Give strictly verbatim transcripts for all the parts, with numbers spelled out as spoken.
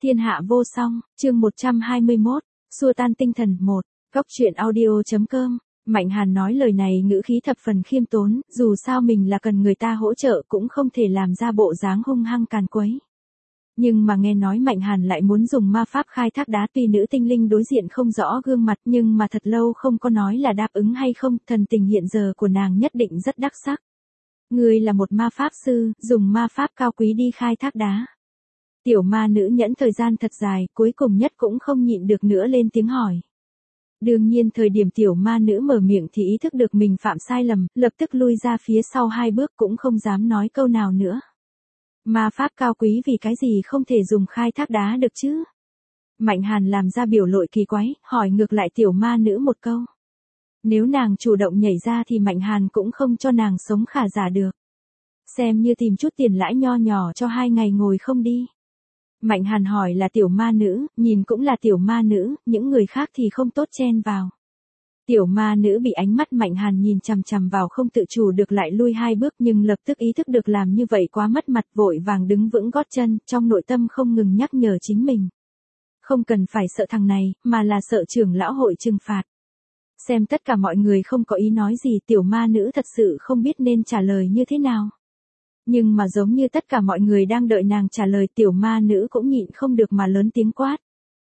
Thiên hạ vô song, chương một trăm hai mươi mốt, xua tan tinh thần một, góc truyện audio.com. Mạnh Hàn nói lời này ngữ khí thập phần khiêm tốn, dù sao mình là cần người ta hỗ trợ cũng không thể làm ra bộ dáng hung hăng càn quấy. Nhưng mà nghe nói Mạnh Hàn lại muốn dùng ma pháp khai thác đá, tuy nữ tinh linh đối diện không rõ gương mặt nhưng mà thật lâu không có nói là đáp ứng hay không, thần tình hiện giờ của nàng nhất định rất đắc sắc. Ngươi là một ma pháp sư, dùng ma pháp cao quý đi khai thác đá. Tiểu ma nữ nhẫn thời gian thật dài, cuối cùng nhất cũng không nhịn được nữa lên tiếng hỏi. Đương nhiên thời điểm tiểu ma nữ mở miệng thì ý thức được mình phạm sai lầm, lập tức lui ra phía sau hai bước cũng không dám nói câu nào nữa. Ma pháp cao quý vì cái gì không thể dùng khai thác đá được chứ? Mạnh Hàn làm ra biểu lộ kỳ quái, hỏi ngược lại tiểu ma nữ một câu. Nếu nàng chủ động nhảy ra thì Mạnh Hàn cũng không cho nàng sống khả giả được. Xem như tìm chút tiền lãi nho nhỏ cho hai ngày ngồi không đi. Mạnh Hàn hỏi là tiểu ma nữ, nhìn cũng là tiểu ma nữ, những người khác thì không tốt chen vào. Tiểu ma nữ bị ánh mắt Mạnh Hàn nhìn chằm chằm vào không tự chủ được lại lui hai bước, nhưng lập tức ý thức được làm như vậy quá mất mặt, vội vàng đứng vững gót chân, trong nội tâm không ngừng nhắc nhở chính mình. Không cần phải sợ thằng này, mà là sợ trưởng lão hội trừng phạt. Xem tất cả mọi người không có ý nói gì, tiểu ma nữ thật sự không biết nên trả lời như thế nào. Nhưng mà giống như tất cả mọi người đang đợi nàng trả lời, tiểu ma nữ cũng nhịn không được mà lớn tiếng quát.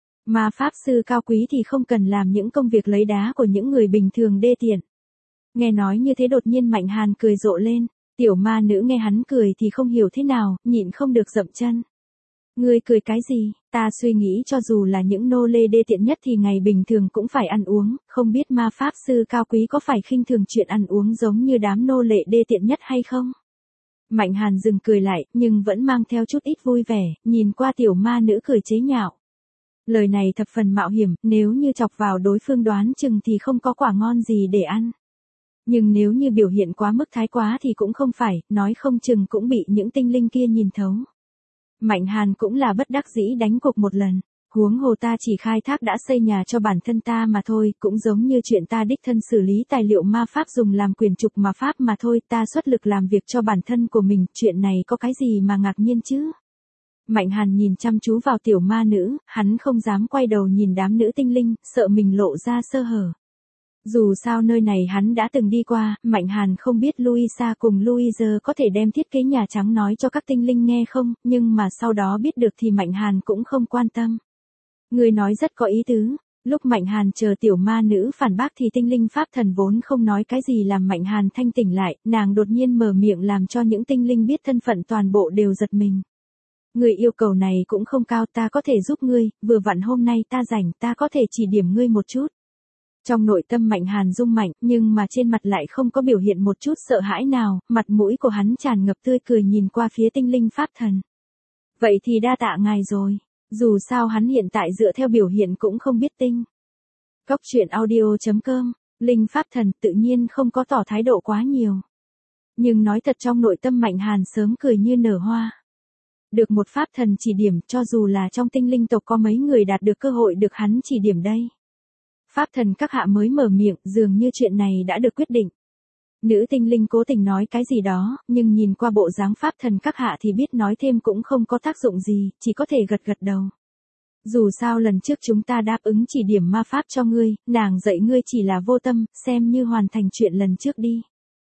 Ma pháp sư cao quý thì không cần làm những công việc lấy đá của những người bình thường đê tiện. Nghe nói như thế đột nhiên Mạnh Hàn cười rộ lên, tiểu ma nữ nghe hắn cười thì không hiểu thế nào, nhịn không được dậm chân. Ngươi cười cái gì, ta suy nghĩ cho dù là những nô lê đê tiện nhất thì ngày bình thường cũng phải ăn uống, không biết ma pháp sư cao quý có phải khinh thường chuyện ăn uống giống như đám nô lệ đê tiện nhất hay không? Mạnh Hàn dừng cười lại, nhưng vẫn mang theo chút ít vui vẻ, nhìn qua tiểu ma nữ cười chế nhạo. Lời này thập phần mạo hiểm, nếu như chọc vào đối phương đoán chừng thì không có quả ngon gì để ăn. Nhưng nếu như biểu hiện quá mức thái quá thì cũng không phải, nói không chừng cũng bị những tinh linh kia nhìn thấu. Mạnh Hàn cũng là bất đắc dĩ đánh cuộc một lần. Huống hồ ta chỉ khai thác đã xây nhà cho bản thân ta mà thôi, cũng giống như chuyện ta đích thân xử lý tài liệu ma pháp dùng làm quyển trục ma pháp mà thôi, ta xuất lực làm việc cho bản thân của mình, chuyện này có cái gì mà ngạc nhiên chứ? Mạnh Hàn nhìn chăm chú vào tiểu ma nữ, hắn không dám quay đầu nhìn đám nữ tinh linh, sợ mình lộ ra sơ hở. Dù sao nơi này hắn đã từng đi qua, Mạnh Hàn không biết Louisa cùng Louise có thể đem thiết kế Nhà Trắng nói cho các tinh linh nghe không, nhưng mà sau đó biết được thì Mạnh Hàn cũng không quan tâm. Người nói rất có ý tứ, lúc Mạnh Hàn chờ tiểu ma nữ phản bác thì tinh linh pháp thần vốn không nói cái gì làm Mạnh Hàn thanh tỉnh lại, nàng đột nhiên mở miệng làm cho những tinh linh biết thân phận toàn bộ đều giật mình. Người yêu cầu này cũng không cao, ta có thể giúp ngươi, vừa vặn hôm nay ta rảnh, ta có thể chỉ điểm ngươi một chút. Trong nội tâm Mạnh Hàn rung mạnh, nhưng mà trên mặt lại không có biểu hiện một chút sợ hãi nào, mặt mũi của hắn tràn ngập tươi cười nhìn qua phía tinh linh pháp thần. Vậy thì đa tạ ngài rồi. Dù sao hắn hiện tại dựa theo biểu hiện cũng không biết tinh. Góc truyện audio.com, linh pháp thần tự nhiên không có tỏ thái độ quá nhiều. Nhưng nói thật trong nội tâm Mạnh Hàn sớm cười như nở hoa. Được một pháp thần chỉ điểm, cho dù là trong tinh linh tộc có mấy người đạt được cơ hội được hắn chỉ điểm đây. Pháp thần các hạ mới mở miệng, dường như chuyện này đã được quyết định. Nữ tinh linh cố tình nói cái gì đó, nhưng nhìn qua bộ dáng pháp thần các hạ thì biết nói thêm cũng không có tác dụng gì, chỉ có thể gật gật đầu. Dù sao lần trước chúng ta đáp ứng chỉ điểm ma pháp cho ngươi, nàng dạy ngươi chỉ là vô tâm, xem như hoàn thành chuyện lần trước đi.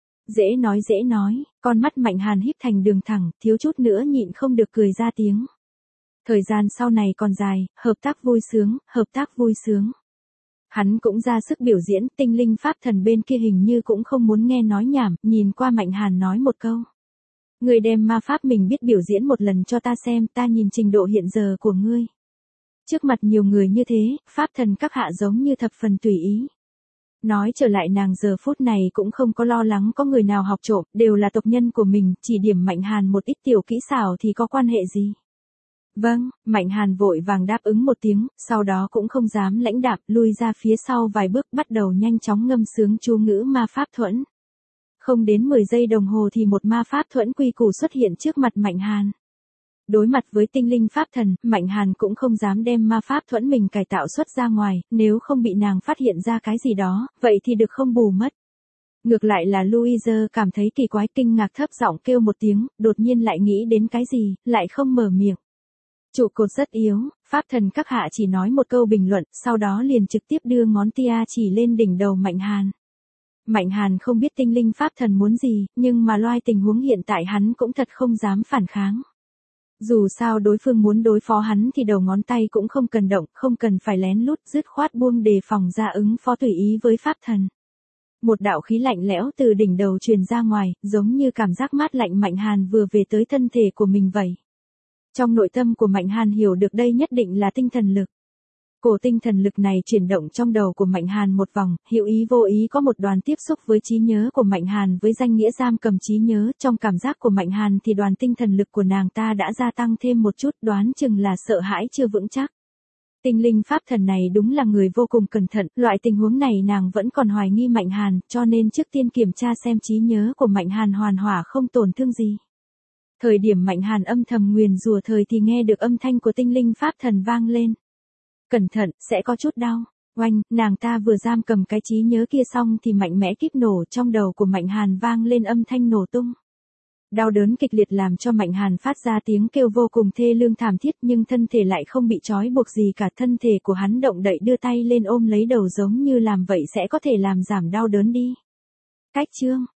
Dễ nói dễ nói, con mắt Mạnh Hàn híp thành đường thẳng, thiếu chút nữa nhịn không được cười ra tiếng. Thời gian sau này còn dài, hợp tác vui sướng, hợp tác vui sướng. Hắn cũng ra sức biểu diễn, tinh linh pháp thần bên kia hình như cũng không muốn nghe nói nhảm, nhìn qua Mạnh Hàn nói một câu. Ngươi đem ma pháp mình biết biểu diễn một lần cho ta xem, ta nhìn trình độ hiện giờ của ngươi. Trước mặt nhiều người như thế, pháp thần các hạ giống như thập phần tùy ý. Nói trở lại nàng giờ phút này cũng không có lo lắng có người nào học trộm, đều là tộc nhân của mình, chỉ điểm Mạnh Hàn một ít tiểu kỹ xảo thì có quan hệ gì. Vâng, Mạnh Hàn vội vàng đáp ứng một tiếng, sau đó cũng không dám lãnh đạm, lui ra phía sau vài bước bắt đầu nhanh chóng ngâm sướng chú ngữ ma pháp thuẫn. Không đến mười giây đồng hồ thì một ma pháp thuẫn quy củ xuất hiện trước mặt Mạnh Hàn. Đối mặt với tinh linh pháp thần, Mạnh Hàn cũng không dám đem ma pháp thuẫn mình cải tạo xuất ra ngoài, nếu không bị nàng phát hiện ra cái gì đó, vậy thì được không bù mất. Ngược lại là Louise cảm thấy kỳ quái, kinh ngạc thấp giọng kêu một tiếng, đột nhiên lại nghĩ đến cái gì, lại không mở miệng. Trụ cột rất yếu, Pháp thần các hạ chỉ nói một câu bình luận, sau đó liền trực tiếp đưa ngón tia chỉ lên đỉnh đầu Mạnh Hàn. Mạnh Hàn không biết tinh linh Pháp thần muốn gì, nhưng mà loài tình huống hiện tại hắn cũng thật không dám phản kháng. Dù sao đối phương muốn đối phó hắn thì đầu ngón tay cũng không cần động, không cần phải lén lút dứt khoát buông đề phòng ra ứng phó tùy ý với Pháp thần. Một đạo khí lạnh lẽo từ đỉnh đầu truyền ra ngoài, giống như cảm giác mát lạnh Mạnh Hàn vừa về tới thân thể của mình vậy. Trong nội tâm của Mạnh Hàn hiểu được đây nhất định là tinh thần lực. Cổ tinh thần lực này chuyển động trong đầu của Mạnh Hàn một vòng, hữu ý vô ý có một đoàn tiếp xúc với trí nhớ của Mạnh Hàn với danh nghĩa giam cầm trí nhớ. Trong cảm giác của Mạnh Hàn thì đoàn tinh thần lực của nàng ta đã gia tăng thêm một chút, đoán chừng là sợ hãi chưa vững chắc. Tinh linh Pháp thần này đúng là người vô cùng cẩn thận, loại tình huống này nàng vẫn còn hoài nghi Mạnh Hàn, cho nên trước tiên kiểm tra xem trí nhớ của Mạnh Hàn hoàn hảo không tổn thương gì. Thời điểm Mạnh Hàn âm thầm nguyền rủa thời thì nghe được âm thanh của tinh linh Pháp thần vang lên. Cẩn thận, sẽ có chút đau. Oanh, nàng ta vừa giam cầm cái trí nhớ kia xong thì mạnh mẽ kíp nổ trong đầu của Mạnh Hàn vang lên âm thanh nổ tung. Đau đớn kịch liệt làm cho Mạnh Hàn phát ra tiếng kêu vô cùng thê lương thảm thiết, nhưng thân thể lại không bị trói buộc gì cả, thân thể của hắn động đậy đưa tay lên ôm lấy đầu giống như làm vậy sẽ có thể làm giảm đau đớn đi. Cách chương